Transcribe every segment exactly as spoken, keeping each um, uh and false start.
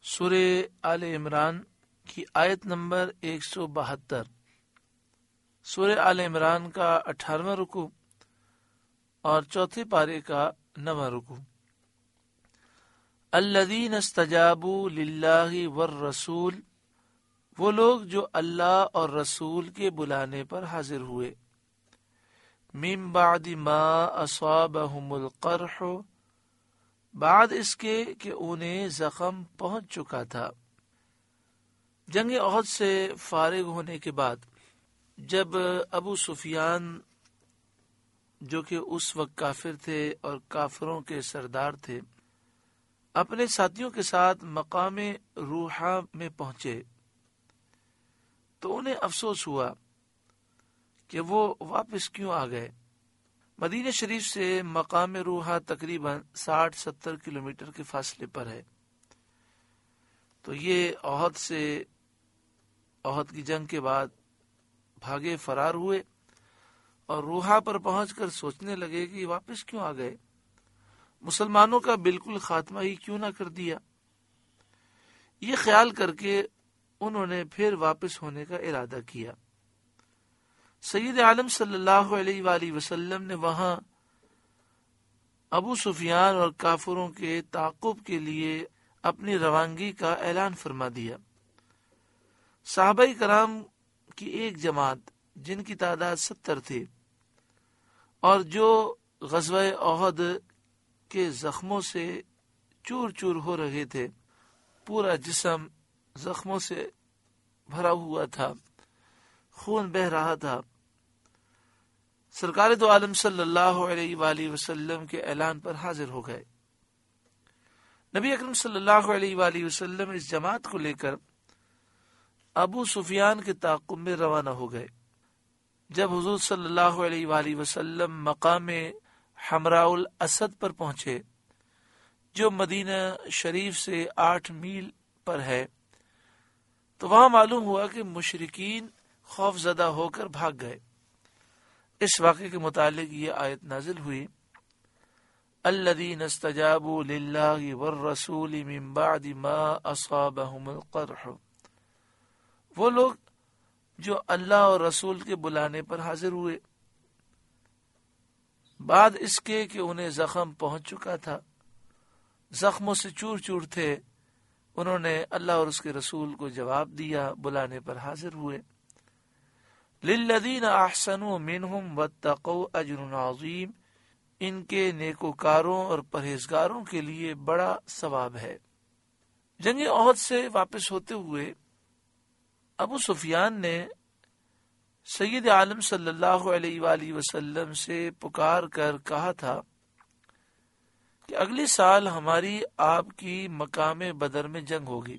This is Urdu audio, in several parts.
سورہ آل عمران کی آیت نمبر ایک سو بہتر۔ سورہ آل عمران کا اٹھارہواں رکوع اور چوتھے پارے کا نواں رکوع۔ الذین استجابوا للہ والرسول، وہ لوگ جو اللہ اور رسول کے بلانے پر حاضر ہوئے۔ من بعد ما اصابہم القرح، بعد اس کے کہ انہیں زخم پہنچ چکا تھا۔ جنگ احد سے فارغ ہونے کے بعد جب ابو سفیان جو کہ اس وقت کافر تھے اور کافروں کے سردار تھے، اپنے ساتھیوں کے ساتھ مقام روحہ میں پہنچے تو انہیں افسوس ہوا کہ وہ واپس کیوں آ گئے۔ مدینہ شریف سے مقام روحہ تقریباً ساٹھ ستر کلومیٹر کے فاصلے پر ہے۔ تو یہ احد سے احد کی جنگ کے بعد بھاگے فرار ہوئے اور روحہ پر پہنچ کر سوچنے لگے کہ واپس کیوں آ گئے، مسلمانوں کا بالکل خاتمہ ہی کیوں نہ کر دیا۔ یہ خیال کر کے انہوں نے پھر واپس ہونے کا ارادہ کیا۔ سید عالم صلی اللہ علیہ وآلہ وسلم نے وہاں ابو سفیان اور کافروں کے تعاقب کے لیے اپنی روانگی کا اعلان فرما دیا۔ صحابہ کرام کی ایک جماعت جن کی تعداد ستر تھی اور جو غزوہ احد کے زخموں سے چور چور ہو رہے تھے، پورا جسم زخموں سے بھرا ہوا تھا، خون بہ رہا تھا، سرکار دو عالم صلی اللہ علیہ وآلہ وسلم کے اعلان پر حاضر ہو گئے۔ نبی اکرم صلی اللہ علیہ وآلہ وسلم اس جماعت کو لے کر ابو سفیان کے تعاقب میں روانہ ہو گئے۔ جب حضور صلی اللہ علیہ وآلہ وسلم مقام حمراء الاسد پر پہنچے جو مدینہ شریف سے آٹھ میل پر ہے، تو وہاں معلوم ہوا کہ مشرکین خوف زدہ ہو کر بھاگ گئے۔ اس واقعے کے متعلق یہ آیت نازل ہوئی، الذین استجابوا للہ والرسول من بعد ما اصابہم القرح، وہ لوگ جو اللہ اور رسول کے بلانے پر حاضر ہوئے بعد اس کے کہ انہیں زخم پہنچ چکا تھا، زخموں سے چور چور تھے، انہوں نے اللہ اور اس کے رسول کو جواب دیا، بلانے پر حاضر ہوئے۔ للذین احسنوا منہم واتقوا اجر عظیم، ان کے نیکوکاروں اور پرہیزگاروں کے لیے بڑا ثواب ہے۔ جنگ احد سے واپس ہوتے ہوئے ابو سفیان نے سید عالم صلی اللہ علیہ وآلہ وسلم سے پکار کر کہا تھا کہ اگلے سال ہماری آپ کی مقام بدر میں جنگ ہوگی۔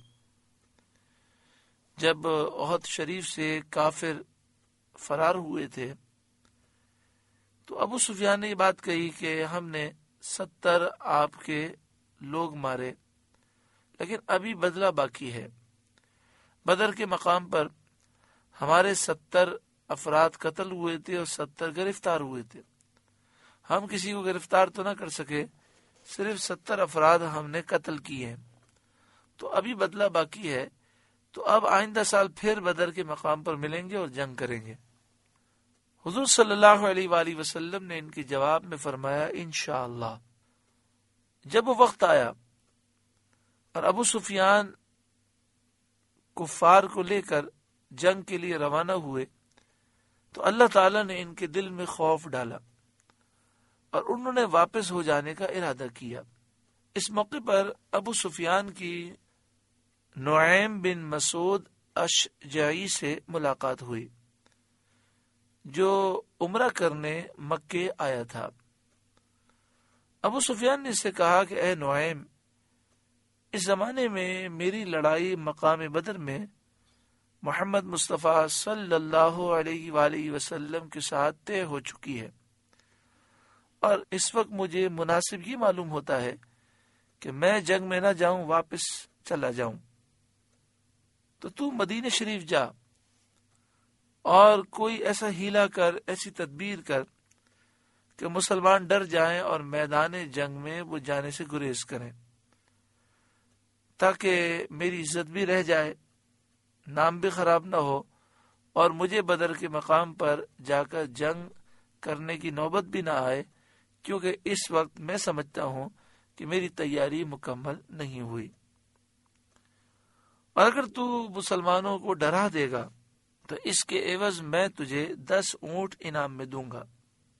جب احد شریف سے کافر فرار ہوئے تھے تو ابو سفیان نے یہ بات کہی کہ ہم نے ستر آپ کے لوگ مارے، لیکن ابھی بدلہ باقی ہے۔ بدر کے مقام پر ہمارے ستر افراد قتل ہوئے تھے اور ستر گرفتار ہوئے تھے، ہم کسی کو گرفتار تو نہ کر سکے، صرف ستر افراد ہم نے قتل کیے ہیں، تو ابھی بدلہ باقی ہے، تو اب آئندہ سال پھر بدر کے مقام پر ملیں گے اور جنگ کریں گے۔ حضور صلی اللہ علیہ وآلہ وسلم نے ان کے جواب میں فرمایا انشاءاللہ۔ جب وہ وقت آیا اور ابو سفیان کفار کو لے کر جنگ کے لیے روانہ ہوئے تو اللہ تعالیٰ نے ان کے دل میں خوف ڈالا اور انہوں نے واپس ہو جانے کا ارادہ کیا۔ اس موقع پر ابو سفیان کی نعیم بن مسعود اشجعی سے ملاقات ہوئی جو عمرہ کرنے مکے آیا تھا۔ ابو سفیان نے اس سے کہا کہ اے نعیم، اس زمانے میں میری لڑائی مقام بدر میں محمد مصطفیٰ صلی اللہ علیہ وآلہ وسلم کے ساتھ طے ہو چکی ہے، اور اس وقت مجھے مناسب یہ معلوم ہوتا ہے کہ میں جنگ میں نہ جاؤں، واپس چلا جاؤں، تو تو مدینہ شریف جا اور کوئی ایسا ہیلا کر، ایسی تدبیر کر کہ مسلمان ڈر جائیں اور میدان جنگ میں وہ جانے سے گریز کریں، تاکہ میری عزت بھی رہ جائے، نام بھی خراب نہ ہو، اور مجھے بدر کے مقام پر جا کر جنگ کرنے کی نوبت بھی نہ آئے، کیونکہ اس وقت میں سمجھتا ہوں کہ میری تیاری مکمل نہیں ہوئی۔ اور اگر تو مسلمانوں کو ڈرا دے گا تو اس کے عوض میں تجھے دس اونٹ انعام میں دوں گا۔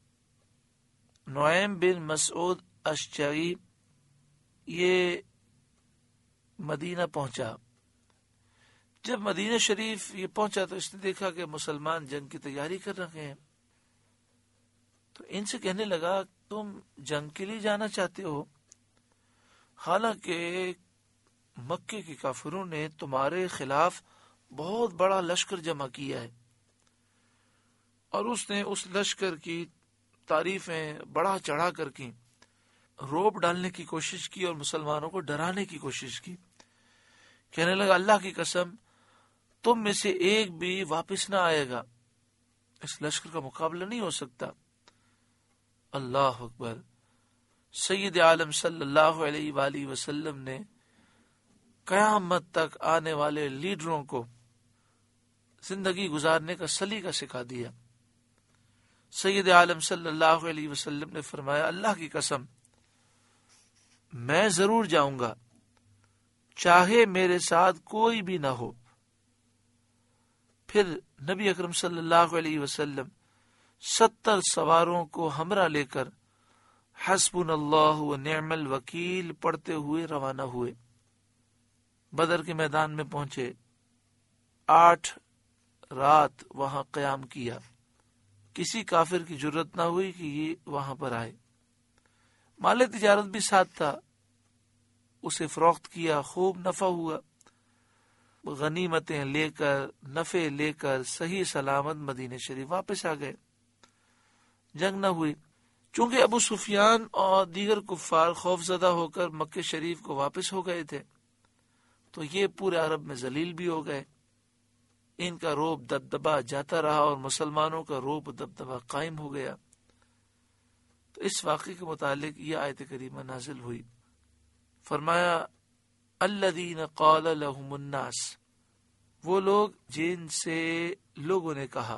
نعیم بن مسعود اشجعی یہ مدینہ پہنچا۔ جب مدینہ شریف یہ پہنچا تو اس نے دیکھا کہ مسلمان جنگ کی تیاری کر رہے ہیں، تو ان سے کہنے لگا تم جنگ کے لیے جانا چاہتے ہو، حالانکہ مکے کے کافروں نے تمہارے خلاف بہت بڑا لشکر جمع کیا ہے، اور اس نے اس لشکر کی تعریفیں بڑا چڑھا کر کی، روب ڈالنے کی کوشش کی اور مسلمانوں کو ڈرانے کی کوشش کی۔ کہنے لگا اللہ کی قسم تم میں سے ایک بھی واپس نہ آئے گا، اس لشکر کا مقابلہ نہیں ہو سکتا۔ اللہ اکبر۔ سید عالم صلی اللہ علیہ وآلہ وسلم نے قیامت تک آنے والے لیڈروں کو زندگی گزارنے کا سلیقہ سکھا دیا۔ سید عالم صلی اللہ علیہ وسلم نے فرمایا اللہ کی قسم میں ضرور جاؤں گا، چاہے میرے ساتھ کوئی بھی نہ ہو۔ پھر نبی اکرم صلی اللہ علیہ وسلم ستر سواروں کو ہمراہ لے کر حسبنا اللہ و نعم الوکیل پڑھتے ہوئے روانہ ہوئے۔ بدر کے میدان میں پہنچے، آٹھ رات وہاں قیام کیا، کسی کافر کی جرت نہ ہوئی کہ یہ وہاں پر آئے۔ مال تجارت بھی ساتھ تھا، اسے فروخت کیا، خوب نفع ہوا، غنیمتیں لے کر نفع لے کر صحیح سلامت مدینہ شریف واپس آ گئے، جنگ نہ ہوئی۔ چونکہ ابو سفیان اور دیگر کفار خوف زدہ ہو کر مکہ شریف کو واپس ہو گئے تھے، تو یہ پورے عرب میں ذلیل بھی ہو گئے، ان کا روب دبدبا جاتا رہا اور مسلمانوں کا روب دبدبا قائم ہو گیا۔ تو اس واقعے کے متعلق یہ آیت کریمہ نازل ہوئی، فرمایا الذین قال لهم الناس، وہ لوگ جن سے لوگوں نے کہا۔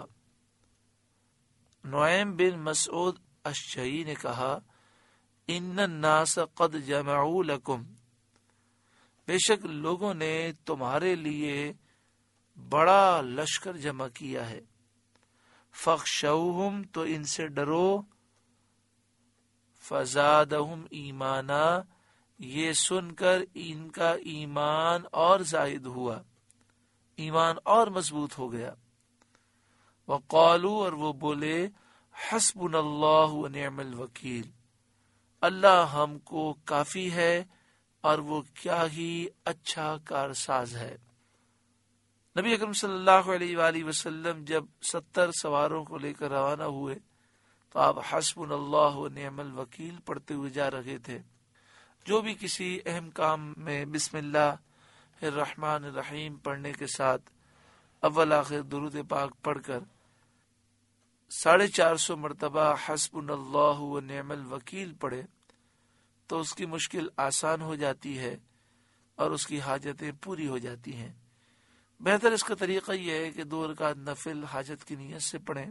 نعیم بن مسعود اشجعی نے کہا ان الناس قد جمعوا لکم، بے شک لوگوں نے تمہارے لیے بڑا لشکر جمع کیا ہے، فخشوہم تو ان سے ڈرو، فزادہم ایمانا یہ سن کر ان کا ایمان اور زائد ہوا، ایمان اور مضبوط ہو گیا۔ وقالوا اور وہ بولے حسبنا اللہ و نعم الوکیل، اللہ ہم کو کافی ہے اور وہ کیا ہی اچھا کارساز ہے۔ نبی اکرم صلی اللہ علیہ وآلہ وسلم جب ستر سواروں کو لے کر روانہ ہوئے تو آپ حسبنا اللہ و نعم الوکیل پڑھتے ہوئے جا رہے تھے۔ جو بھی کسی اہم کام میں بسم اللہ الرحمن الرحیم پڑھنے کے ساتھ اول آخر درود پاک پڑھ کر ساڑھے چار سو مرتبہ حسبنا اللہ و نعم الوکیل پڑھے تو اس کی مشکل آسان ہو جاتی ہے اور اس کی حاجتیں پوری ہو جاتی ہیں۔ بہتر اس کا طریقہ یہ ہے کہ دو رکعت نفل حاجت کی نیت سے پڑھیں۔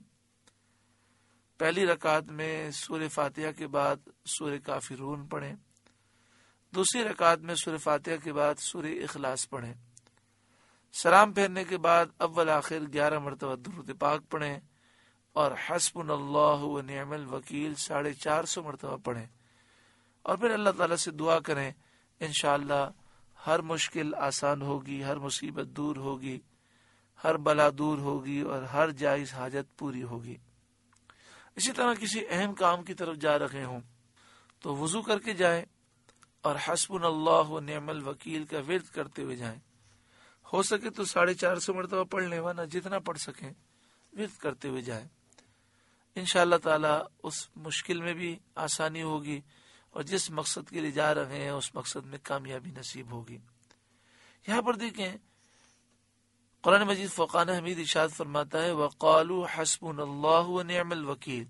پہلی رکعت میں سورہ فاتحہ کے بعد سورہ کافرون پڑھیں، دوسری رکعت میں سورہ فاتحہ کے بعد سورہ اخلاص پڑھیں، سلام پھیرنے کے بعد اول آخر گیارہ مرتبہ درود پاک پڑھیں اور حسبنا اللہ و نعم الوکیل ساڑھے چار سو مرتبہ پڑھیں، اور پھر اللہ تعالیٰ سے دعا کریں، انشاءاللہ ہر مشکل آسان ہوگی، ہر مصیبت دور ہوگی، ہر بلا دور ہوگی اور ہر جائز حاجت پوری ہوگی۔ اسی طرح کسی اہم کام کی طرف جا رہے ہوں تو وضو کر کے جائیں اور حسبنا اللہ و نعم الوکیل کا ورد کرتے ہوئے جائیں۔ ہو سکے تو ساڑھے چار سو مرتبہ پڑھ لیں، ورنہ جتنا پڑھ سکیں ورد کرتے ہوئے جائیں۔ انشاءاللہ تعالی اس مشکل میں بھی آسانی ہوگی اور جس مقصد کے لیے جا رہے ہیں اس مقصد میں کامیابی نصیب ہوگی۔ یہاں پر دیکھیں قرآن مجید فقان حمید ارشاد فرماتا ہے وَقَالُوا حَسْبُنَا اللَّهُ وَنِعْمَ الْوَكِيلُ،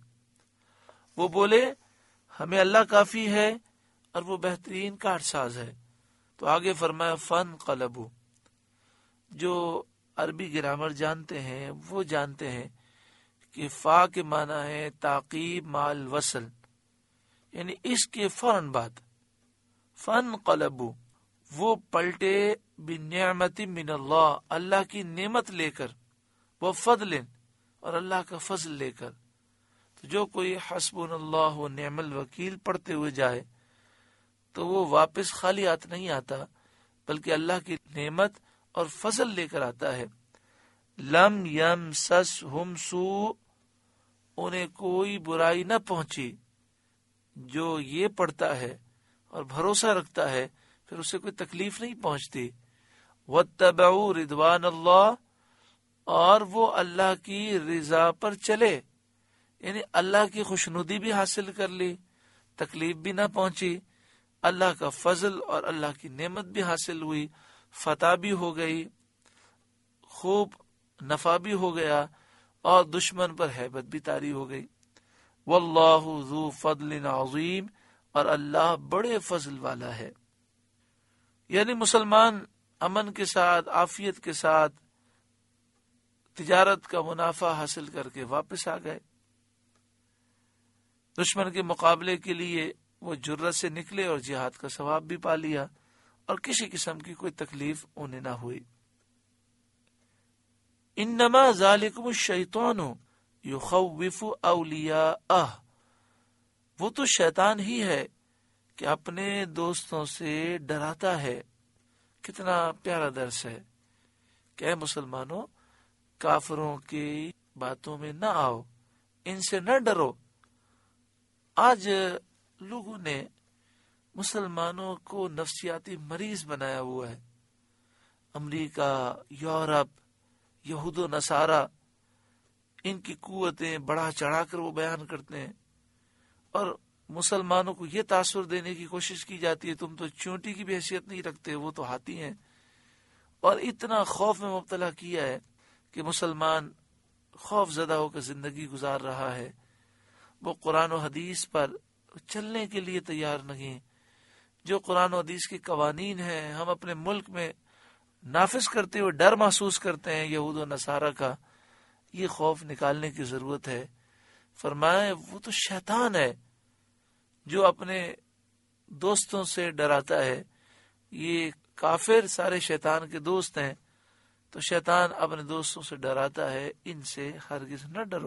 وہ بولے ہمیں اللہ کافی ہے اور وہ بہترین کارساز ہے۔ تو آگے فرمایا فن قلبو. جو عربی گرامر جانتے ہیں وہ جانتے ہیں کہ فا کے معنی ہے تعقیب مال وصل، یعنی اس کے فوراً بعد. فن قلبو، وہ پلٹے بنعمت من اللہ، اللہ کی نعمت لے کر، وہ فضل، اور اللہ کا فضل لے کر. تو جو کوئی حسبنا اللہ و نعم الوکیل پڑھتے ہوئے جائے تو وہ واپس خالی ہاتھ نہیں آتا، بلکہ اللہ کی نعمت اور فضل لے کر آتا ہے. لم یمسسہم سوء، انہیں کوئی برائی نہ پہنچی. جو یہ پڑھتا ہے اور بھروسہ رکھتا ہے پھر اسے کوئی تکلیف نہیں پہنچتی. واتبعوا رضوان اللہ، اور وہ اللہ کی رضا پر چلے، یعنی اللہ کی خوشنودی بھی حاصل کر لی، تکلیف بھی نہ پہنچی، اللہ کا فضل اور اللہ کی نعمت بھی حاصل ہوئی، فتح بھی ہو گئی، خوب نفع بھی ہو گیا، اور دشمن پر ہیبت بھی طاری ہو گئی. واللہ ذو فضل عظیم، اور اللہ بڑے فضل والا ہے. یعنی مسلمان امن کے ساتھ، عافیت کے ساتھ تجارت کا منافع حاصل کر کے واپس آ گئے. دشمن کے مقابلے کے لیے وہ جرت سے نکلے اور جہاد کا ثواب بھی پا لیا، اور کسی قسم کی کوئی تکلیف انہیں نہ ہوئی. انما ذالکم الشیطان یخوف اولیاءہ، وہ تو شیطان ہی ہے کہ اپنے دوستوں سے ڈراتا ہے. کتنا پیارا درس ہے کہ اے مسلمانوں، کافروں کی باتوں میں نہ آؤ، ان سے نہ ڈرو. آج لوگوں نے مسلمانوں کو نفسیاتی مریض بنایا ہوا ہے. امریکہ، یورپ، یہود و نصارہ، ان کی قوتیں بڑھا چڑھا کر وہ بیان کرتے ہیں، اور مسلمانوں کو یہ تاثر دینے کی کوشش کی جاتی ہے تم تو چونٹی کی بھی حیثیت نہیں رکھتے، وہ تو ہاتھی ہیں. اور اتنا خوف میں مبتلا کیا ہے کہ مسلمان خوف زدہ ہو کر زندگی گزار رہا ہے. وہ قرآن و حدیث پر چلنے کے لیے تیار نہیں. جو قرآن و حدیث کے قوانین ہیں ہم اپنے ملک میں نافذ کرتے ہوئے ڈر محسوس کرتے ہیں یہود و نصارہ کا، یہ خوف نکالنے کی ضرورت ہے. فرمائے وہ تو شیطان ہے جو اپنے دوستوں سے ڈراتا ہے. یہ کافر سارے شیطان کے دوست ہیں، تو شیطان اپنے دوستوں سے ڈراتا ہے، ان سے ہرگز نہ ڈرو.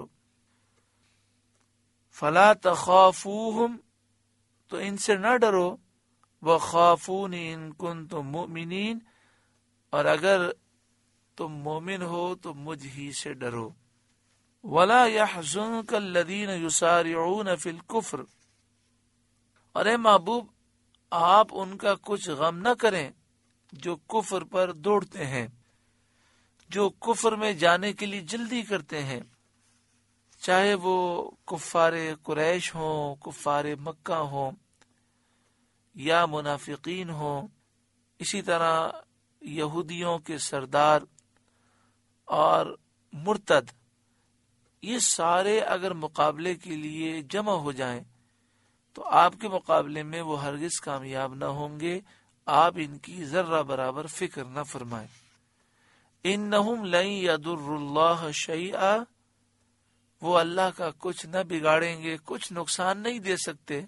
فلا تخافوہم، تو ان سے نہ ڈرو. وخافونی ان کنتم مؤمنین، اور اگر تم مومن ہو تو مجھ ہی سے ڈرو. ولا يحزنك الذين يسارعون في الكفر، اور اے محبوب آپ ان کا کچھ غم نہ کریں جو کفر پر دوڑتے ہیں، جو کفر میں جانے کے لیے جلدی کرتے ہیں، چاہے وہ کفار قریش ہوں، کفار مکہ ہوں، یا منافقین ہوں، اسی طرح یہودیوں کے سردار اور مرتد. یہ سارے اگر مقابلے کے لیے جمع ہو جائیں تو آپ کے مقابلے میں وہ ہرگز کامیاب نہ ہوں گے. آپ ان کی ذرہ برابر فکر نہ فرمائیں. انہم لن یضروا اللہ شیئا، وہ اللہ کا کچھ نہ بگاڑیں گے، کچھ نقصان نہیں دے سکتے.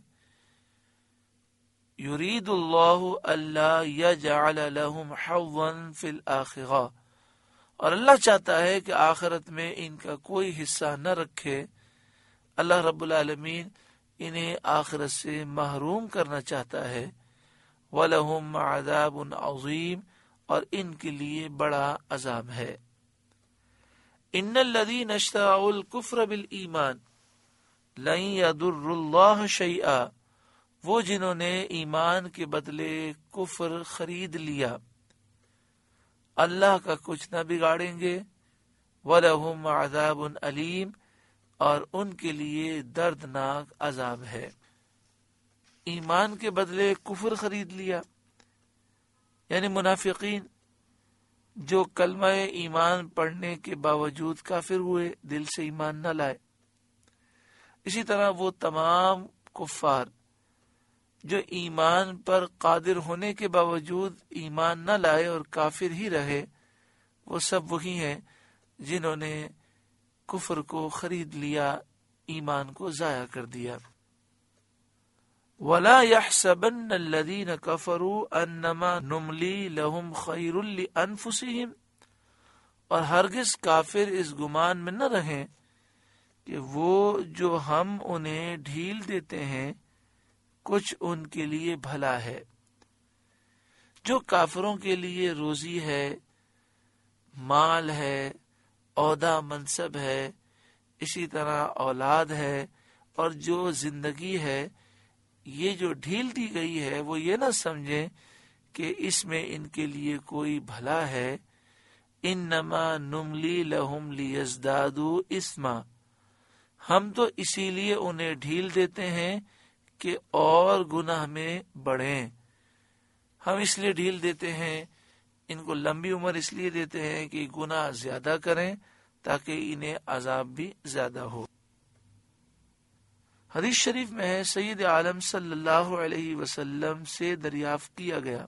یرید اللہ الا یجعل لهم حظا فی الاخرہ، اور اللہ چاہتا ہے کہ آخرت میں ان کا کوئی حصہ نہ رکھے. اللہ رب العالمین انہیں آخرت سے محروم کرنا چاہتا ہے. وَلَهُمْ عَذَابٌ عَظِيمٌ، اور ان کے لیے بڑا عذاب ہے. ان الذین اشتروا الکفر بالایمان لن یضروا اللہ شیئا، وہ جنہوں نے ایمان کے بدلے کفر خرید لیا اللہ کا کچھ نہ بگاڑیں گے. وَلَهُمْ عَذَابٌ أَلِيمٌ، اور ان کے لیے دردناک عذاب ہے. ایمان کے بدلے کفر خرید لیا، یعنی منافقین جو کلمہ ایمان پڑھنے کے باوجود کافر ہوئے، دل سے ایمان نہ لائے. اسی طرح وہ تمام کفار جو ایمان پر قادر ہونے کے باوجود ایمان نہ لائے اور کافر ہی رہے، وہ سب وہی ہیں جنہوں نے کفر کو خرید لیا، ایمان کو ضائع کر دیا۔ وَلَا يَحْسَبَنَّ الَّذِينَ كَفَرُوا أَنَّمَا نُمْلِي لَهُمْ خَيْرٌ لِأَنفُسِهِمْ، اور ہرگز کافر اس گمان میں نہ رہیں کہ وہ جو ہم انہیں ڈھیل دیتے ہیں کچھ ان کے لیے بھلا ہے۔ جو کافروں کے لیے روزی ہے، مال ہے، عہدہ منصب ہے، اسی طرح اولاد ہے اور جو زندگی ہے، یہ جو ڈھیل دی گئی ہے وہ یہ نہ سمجھیں کہ اس میں ان کے لیے کوئی بھلا ہے۔ انما نملی لہم لیزدادوا اثما، ہم تو اسی لیے انہیں ڈھیل دیتے ہیں کہ اور گناہ میں بڑھیں۔ ہم اس لیے ڈھیل دیتے ہیں، ان کو لمبی عمر اس لیے دیتے ہیں کہ گناہ زیادہ کریں تاکہ انہیں عذاب بھی زیادہ ہو۔ حدیث شریف میں ہے، سید عالم صلی اللہ علیہ وسلم سے دریافت کیا گیا،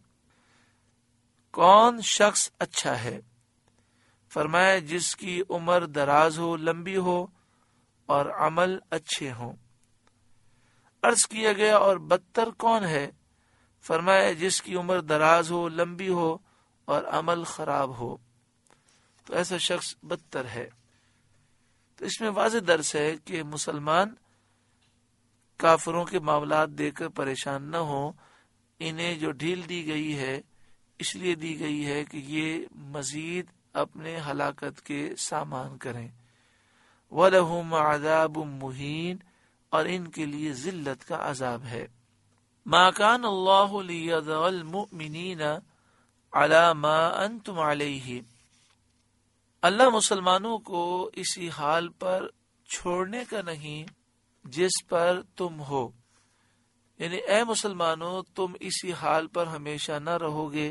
کون شخص اچھا ہے؟ فرمایا، جس کی عمر دراز ہو، لمبی ہو اور عمل اچھے ہوں۔ عرض کیا گیا، اور بدتر کون ہے؟ فرمایا، جس کی عمر دراز ہو، لمبی ہو اور عمل خراب ہو، تو ایسا شخص بدتر ہے۔ تو اس میں واضح درس ہے کہ مسلمان کافروں کے معاملات دیکھ کر پریشان نہ ہو۔ انہیں جو ڈھیل دی گئی ہے اس لیے دی گئی ہے کہ یہ مزید اپنے ہلاکت کے سامان کریں۔ وَلَهُمْ عَذَابٌ مُّهِينٌ، اور ان کے لیے ذلت کا عذاب ہے۔ مَا كَانَ اللَّهُ لِيَذَرَ الْمُؤْمِنِينَ عَلَى مَا أَنْتُمْ عَلَيْهِ، اللہ مسلمانوں کو اسی حال پر چھوڑنے کا نہیں جس پر تم ہو، یعنی اے مسلمانوں تم اسی حال پر ہمیشہ نہ رہو گے،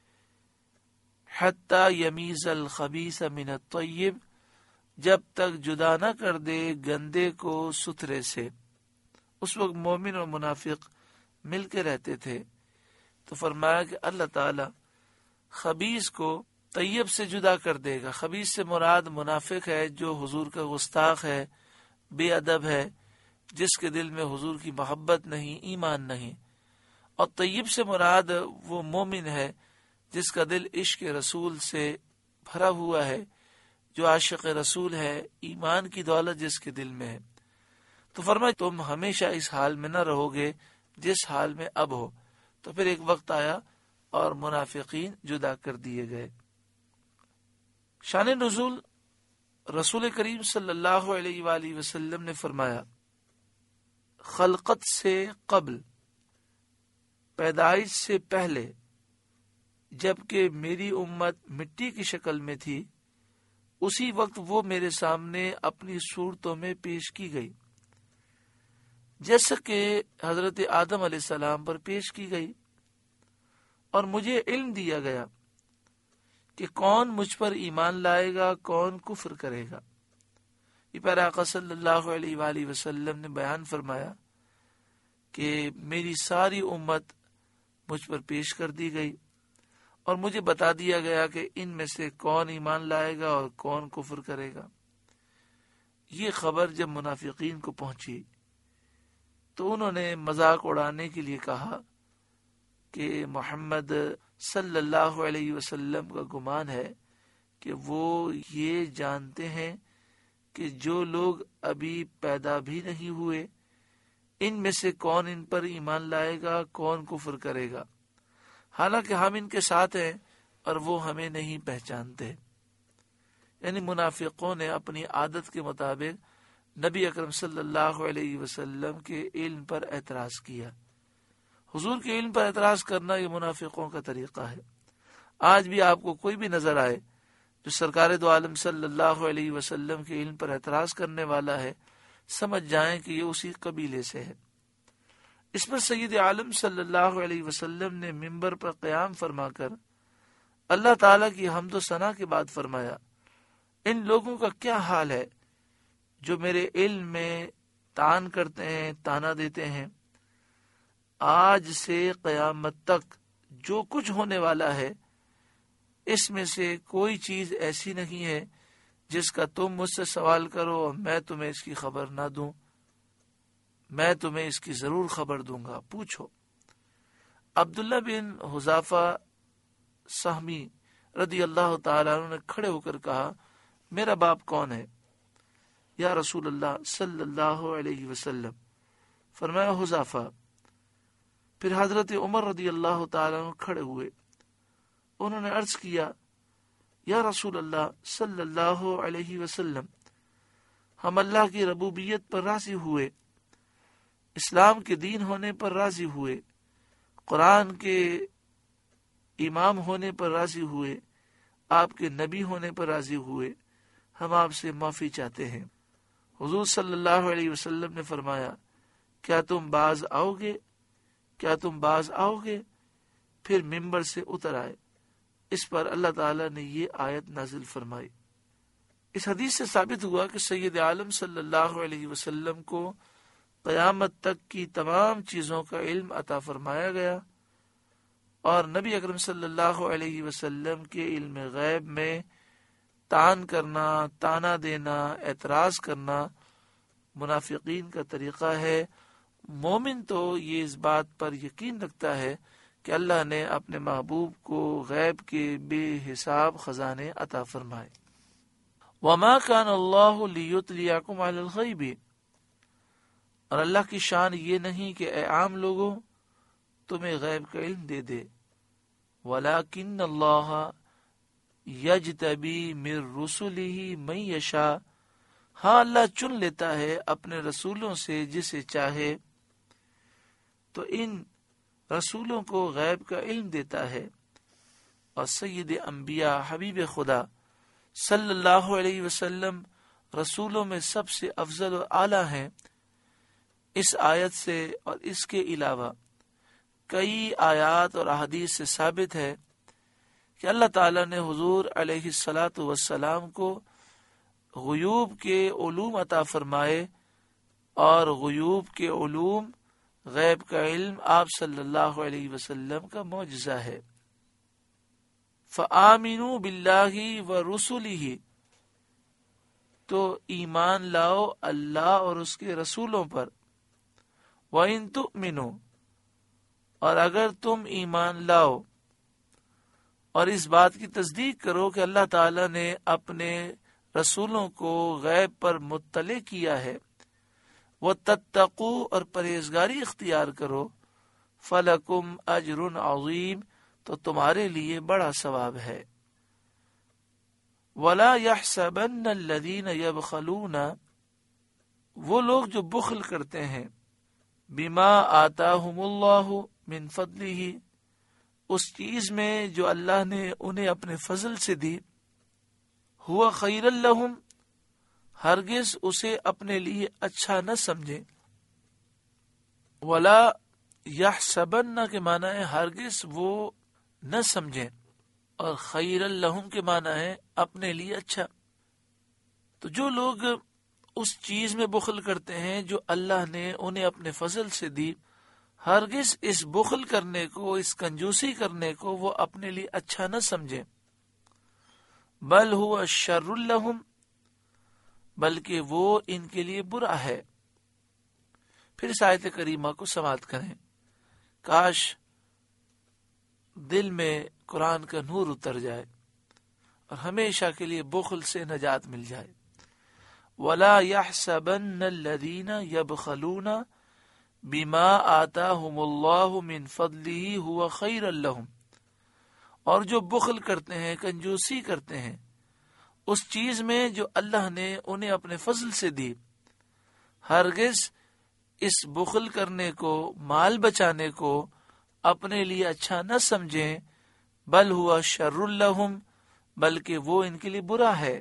حتی یمیز الخبیث من الطیب، جب تک جدا نہ کر دے گندے کو ستھرے سے۔ اس وقت مومن اور منافق مل کے رہتے تھے، تو فرمایا کہ اللہ تعالی خبیث کو طیب سے جدا کر دے گا۔ خبیث سے مراد منافق ہے، جو حضور کا گستاخ ہے، بے ادب ہے، جس کے دل میں حضور کی محبت نہیں، ایمان نہیں۔ اور طیب سے مراد وہ مومن ہے جس کا دل عشق رسول سے بھرا ہوا ہے، جو عاشق رسول ہے، ایمان کی دولت جس کے دل میں ہے۔ تو فرمایا تم ہمیشہ اس حال میں نہ رہو گے جس حال میں اب ہو۔ تو پھر ایک وقت آیا اور منافقین جدا کر دیے گئے۔ شان نزول، رسول کریم صلی اللہ علیہ وآلہ وسلم نے فرمایا، خلقت سے قبل، پیدائش سے پہلے، جبکہ میری امت مٹی کی شکل میں تھی، اسی وقت وہ میرے سامنے اپنی صورتوں میں پیش کی گئی، جیسا کہ حضرت آدم علیہ السلام پر پیش کی گئی، اور مجھے علم دیا گیا کہ کون مجھ پر ایمان لائے گا، کون کفر کرے گا۔ یہ پیارا آقا صلی اللہ علیہ وآلہ وسلم نے بیان فرمایا کہ میری ساری امت مجھ پر پیش کر دی گئی، اور مجھے بتا دیا گیا کہ ان میں سے کون ایمان لائے گا اور کون کفر کرے گا۔ یہ خبر جب منافقین کو پہنچی تو انہوں نے مذاق اڑانے کے لیے کہا کہ محمد صلی اللہ علیہ وسلم کا گمان ہے کہ وہ یہ جانتے ہیں کہ جو لوگ ابھی پیدا بھی نہیں ہوئے، ان میں سے کون ان پر ایمان لائے گا، کون کفر کرے گا، حالانکہ ہم ان کے ساتھ ہیں اور وہ ہمیں نہیں پہچانتے۔ یعنی منافقوں نے اپنی عادت کے مطابق نبی اکرم صلی اللہ علیہ وسلم کے علم پر اعتراض کیا۔ حضور کے علم پر اعتراض کرنا یہ منافقوں کا طریقہ ہے۔ آج بھی آپ کو کوئی بھی نظر آئے جو سرکار دو عالم صلی اللہ علیہ وسلم کے علم پر اعتراض کرنے والا ہے، سمجھ جائیں کہ یہ اسی قبیلے سے ہے۔ اس پر سید عالم صلی اللہ علیہ وسلم نے منبر پر قیام فرما کر اللہ تعالیٰ کی حمد و ثنا کے بعد فرمایا، ان لوگوں کا کیا حال ہے جو میرے علم میں طعن کرتے ہیں، تانا دیتے ہیں۔ آج سے قیامت تک جو کچھ ہونے والا ہے اس میں سے کوئی چیز ایسی نہیں ہے جس کا تم مجھ سے سوال کرو اور میں تمہیں اس کی خبر نہ دوں. میں تمہیں اس کی ضرور خبر دوں گا، پوچھو. عبداللہ بن حذافہ سہمی رضی اللہ تعالیٰ عنہ نے کھڑے ہو کر کہا میرا باپ کون ہے یا رسول اللہ صلی اللہ علیہ وسلم؟ فرمایا حذافہ. پھر حضرت عمر رضی اللہ تعالیٰ عنہ کھڑے ہوئے. انہوں نے عرض کیا یا رسول اللہ صلی اللہ علیہ وسلم، ہم اللہ کی ربوبیت پر راضی ہوئے، اسلام کے دین ہونے پر راضی ہوئے، قرآن کے امام ہونے پر راضی ہوئے، آپ کے نبی ہونے پر راضی ہوئے، ہم آپ سے معافی چاہتے ہیں. حضور صلی اللہ علیہ وسلم نے فرمایا کیا تم باز آؤ گے کیا تم باز آؤ گے پھر ممبر سے اتر آئے. اس پر اللہ تعالیٰ نے یہ آیت نازل فرمائی. اس حدیث سے ثابت ہوا کہ سید عالم صلی اللہ علیہ وسلم کو قیامت تک کی تمام چیزوں کا علم عطا فرمایا گیا اور نبی اکرم صلی اللہ علیہ وسلم کے علم غیب میں تان کرنا، تانا دینا، اعتراض کرنا منافقین کا طریقہ ہے. مومن تو یہ اس بات پر یقین رکھتا ہے کہ اللہ نے اپنے محبوب کو غیب کے بے حساب خزانے عطا فرمائے. وما كان اللہ لیطلعکم علی الغیب، اور اللہ کی شان یہ نہیں کہ اے عام لوگوں تمہیں غیب کا علم دے دے. ولکن اللہ یجتبی من رسلہ من یشاء، ہاں اللہ چن لیتا ہے اپنے رسولوں سے جسے چاہے. تو ان رسولوں کو غیب کا علم دیتا ہے. اور سید انبیاء حبیب خدا صلی اللہ علیہ وسلم رسولوں میں سب سے افضل اور اعلیٰ ہیں. اس آیت سے اور اس کے علاوہ کئی آیات اور احادیث سے ثابت ہے کہ اللہ تعالیٰ نے حضور علیہ الصلاۃ والسلام کو غیوب کے علوم عطا فرمائے اور غیوب کے علوم، غیب کا علم آپ صلی اللہ علیہ وسلم کا معجزہ ہے. فآمنوا باللہ ورسلہ، تو ایمان لاؤ اللہ اور اس کے رسولوں پر. وَإِن تُؤْمِنُوا، اور اگر تم ایمان لاؤ اور اس بات کی تصدیق کرو کہ اللہ تعالیٰ نے اپنے رسولوں کو غیب پر مطلع کیا ہے، وَتَتَّقُوا، اور پرہیزگاری اختیار کرو، فَلَكُمْ أَجْرٌ عَظِيمٌ، تو تمہارے لیے بڑا ثواب ہے. وَلَا يَحْسَبَنَّ الَّذِينَ يَبْخَلُونَ، وہ لوگ جو بخل کرتے ہیں، بِمَا آتَاهُمُ اللَّهُ مِن فَضْلِهِ، اس چیز میں جو اللہ نے انہیں اپنے فضل سے دی، ہوا خیر لہم، ہرگز اسے اپنے لیے اچھا نہ سمجھیں. ولا یحسبن کے معنی ہے ہرگز وہ نہ سمجھیں، اور خیر لہم کے معنی ہے اپنے لیے اچھا. تو جو لوگ اس چیز میں بخل کرتے ہیں جو اللہ نے انہیں اپنے فضل سے دی، ہرگز اس بخل کرنے کو، اس کنجوسی کرنے کو وہ اپنے لیے اچھا نہ سمجھیں. بل ہوا شر لہم، بلکہ وہ ان کے لیے برا ہے. پھر اس آیت کریمہ کو سماعت کریں. کاش دل میں قرآن کا نور اتر جائے اور ہمیشہ کے لیے بخل سے نجات مل جائے. وَلَا يَحْسَبَنَّ الَّذِينَ يَبْخَلُونَ بِمَا آتَاهُمُ اللَّهُ مِن فَضْلِهِ هُوَ خَيْرًا لَهُمْ، اور جو بخل کرتے ہیں، کنجوسی کرتے ہیں اس چیز میں جو اللہ نے انہیں اپنے فضل سے دی، ہرگز اس بخل کرنے کو، مال بچانے کو اپنے لیے اچھا نہ سمجھیں. بل ہوا شر لہم، بلکہ وہ ان کے لیے برا ہے.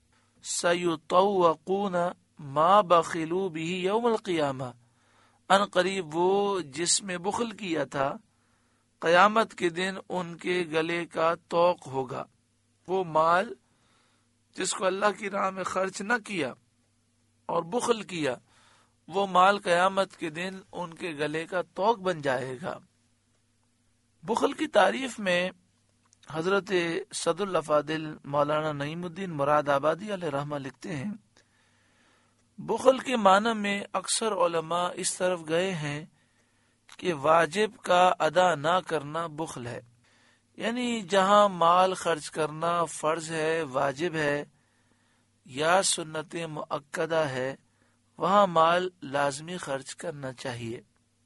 سیطوقون ما بخلوا به یوم القیامہ، ان قریب وہ جس میں بخل کیا تھا قیامت کے دن ان کے گلے کا طوق ہوگا. وہ مال جس کو اللہ کی راہ میں خرچ نہ کیا اور بخل کیا، وہ مال قیامت کے دن ان کے گلے کا توق بن جائے گا۔ بخل کی تعریف میں حضرت صدر الافاضل مولانا نعیم الدین مراد آبادی علیہ رحمہ لکھتے ہیں، بخل کے معنی میں اکثر علماء اس طرف گئے ہیں کہ واجب کا ادا نہ کرنا بخل ہے، یعنی جہاں مال خرچ کرنا فرض ہے، واجب ہے یا سنت مؤکدہ ہے، وہاں مال لازمی خرچ کرنا چاہیے۔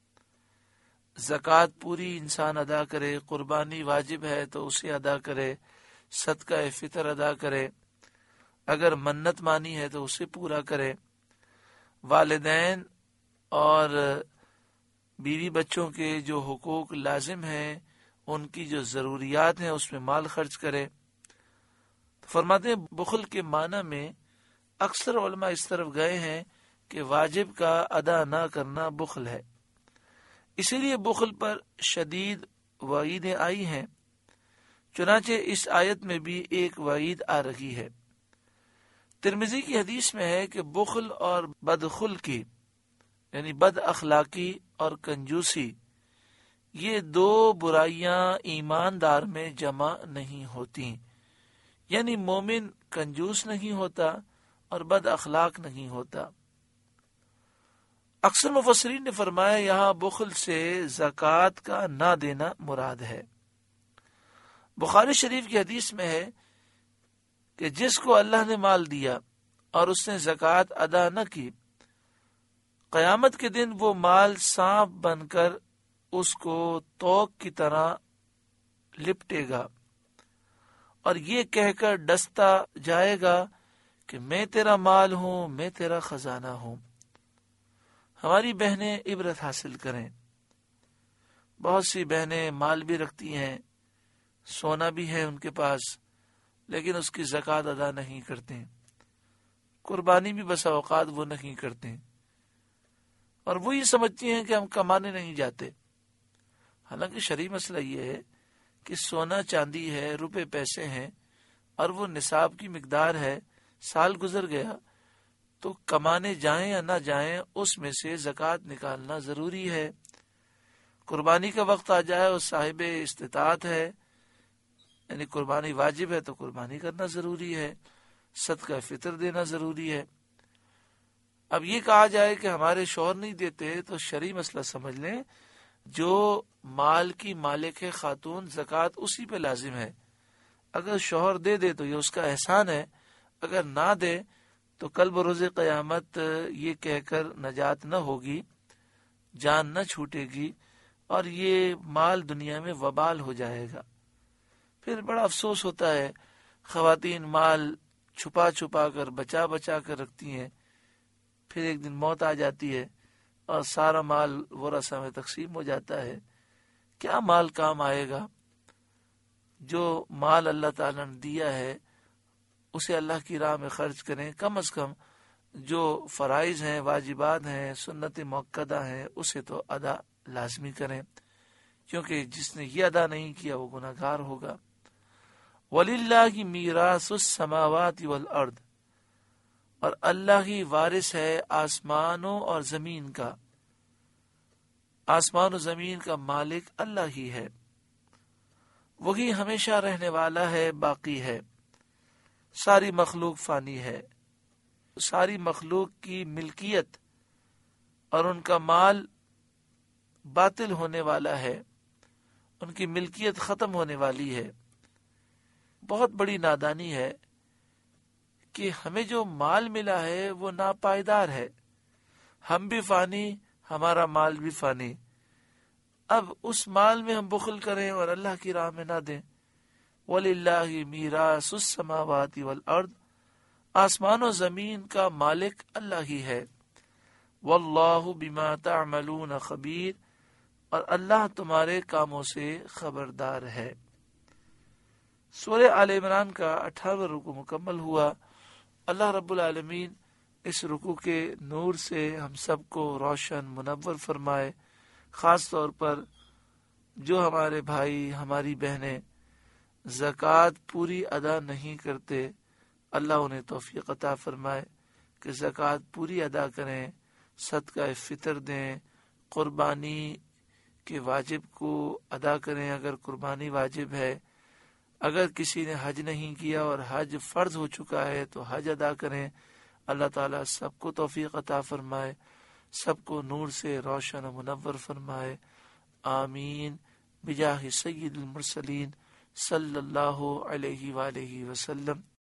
زکوٰۃ پوری انسان ادا کرے، قربانی واجب ہے تو اسے ادا کرے، صدقہ فطر ادا کرے، اگر منت مانی ہے تو اسے پورا کرے، والدین اور بیوی بچوں کے جو حقوق لازم ہیں، ان کی جو ضروریات ہیں اس میں مال خرچ کرے۔ فرماتے ہیں بخل کے معنی میں اکثر علماء اس طرف گئے ہیں کہ واجب کا ادا نہ کرنا بخل ہے، اسی لیے بخل پر شدید وعیدیں آئی ہیں۔ چنانچہ اس آیت میں بھی ایک وعید آ رہی ہے۔ ترمذی کی حدیث میں ہے کہ بخل اور بدخلقی یعنی بد اخلاقی اور کنجوسی، یہ دو برائیاں ایماندار میں جمع نہیں ہوتی، یعنی مومن کنجوس نہیں ہوتا اور بد اخلاق نہیں ہوتا۔ اکثر مفسرین نے فرمایا یہاں بخل سے زکوٰۃ کا نہ دینا مراد ہے۔ بخاری شریف کی حدیث میں ہے کہ جس کو اللہ نے مال دیا اور اس نے زکوٰۃ ادا نہ کی، قیامت کے دن وہ مال سانپ بن کر اس کو توق کی طرح لپٹے گا اور یہ کہہ کر ڈستا جائے گا کہ میں تیرا مال ہوں، میں تیرا خزانہ ہوں۔ ہماری بہنیں عبرت حاصل کریں، بہت سی بہنیں مال بھی رکھتی ہیں، سونا بھی ہے ان کے پاس، لیکن اس کی زکوٰۃ ادا نہیں کرتے، قربانی بھی بسا اوقات وہ نہیں کرتے، اور وہ یہ سمجھتی ہیں کہ ہم کمانے نہیں جاتے۔ حالانکہ شرعی مسئلہ یہ ہے کہ سونا چاندی ہے، روپے پیسے ہیں، اور وہ نصاب کی مقدار ہے، سال گزر گیا تو کمانے جائیں یا نہ جائیں اس میں سے زکوٰۃ نکالنا ضروری ہے۔ قربانی کا وقت آ جائے اور صاحب استطاعت ہے، یعنی قربانی واجب ہے تو قربانی کرنا ضروری ہے، صدقہ فطر دینا ضروری ہے۔ اب یہ کہا جائے کہ ہمارے شوہر نہیں دیتے تو شرعی مسئلہ سمجھ لیں، جو مال کی مالک ہے خاتون، زکوٰۃ اسی پہ لازم ہے۔ اگر شوہر دے دے تو یہ اس کا احسان ہے، اگر نہ دے تو کل بروز قیامت یہ کہہ کر نجات نہ ہوگی، جان نہ چھوٹے گی، اور یہ مال دنیا میں وبال ہو جائے گا۔ پھر بڑا افسوس ہوتا ہے، خواتین مال چھپا چھپا کر بچا بچا کر رکھتی ہیں، پھر ایک دن موت آ جاتی ہے اور سارا مال ورثہ میں تقسیم ہو جاتا ہے۔ کیا مال کام آئے گا؟ جو مال اللہ تعالیٰ نے دیا ہے اسے اللہ کی راہ میں خرچ کریں، کم از کم جو فرائض ہیں، واجبات ہیں، سنت مؤکدہ ہیں، اسے تو ادا لازمی کریں، کیونکہ جس نے یہ ادا نہیں کیا وہ گناہگار ہوگا۔ وَلِلَّهِ مِيرَاثُ السَّمَاوَاتِ وَالْأَرْضِ، اور اللہ ہی وارث ہے آسمانوں اور زمین کا، آسمان و زمین کا مالک اللہ ہی ہے، وہی ہمیشہ رہنے والا ہے، باقی ہے، ساری مخلوق فانی ہے، ساری مخلوق کی ملکیت اور ان کا مال باطل ہونے والا ہے، ان کی ملکیت ختم ہونے والی ہے۔ بہت بڑی نادانی ہے کہ ہمیں جو مال ملا ہے وہ ناپائیدار ہے، ہم بھی فانی، ہمارا مال بھی فانی، اب اس مال میں ہم بخل کریں اور اللہ کی راہ میں نہ دیں۔ وَلِلَّهِ مِيرَاثُ السَّمَاوَاتِ وَالْأَرْضِ، آسمان و زمین کا مالک اللہ ہی ہے۔ وَاللَّهُ بِمَا تَعْمَلُونَ خَبِيرٌ، اور اللہ تمہارے کاموں سے خبردار ہے۔ سورہ آل عمران کا اٹھارہواں رکوع مکمل ہوا۔ اللہ رب العالمین اس رکوع کے نور سے ہم سب کو روشن منور فرمائے، خاص طور پر جو ہمارے بھائی، ہماری بہنیں زکوٰۃ پوری ادا نہیں کرتے، اللہ انہیں توفیق عطا فرمائے کہ زکوٰۃ پوری ادا کریں، صدقہ فطر دیں، قربانی کے واجب کو ادا کریں اگر قربانی واجب ہے، اگر کسی نے حج نہیں کیا اور حج فرض ہو چکا ہے تو حج ادا کریں۔ اللہ تعالیٰ سب کو توفیق عطا فرمائے، سب کو نور سے روشن و منور فرمائے، آمین بجاہ سید المرسلین صلی اللہ علیہ وآلہ وسلم۔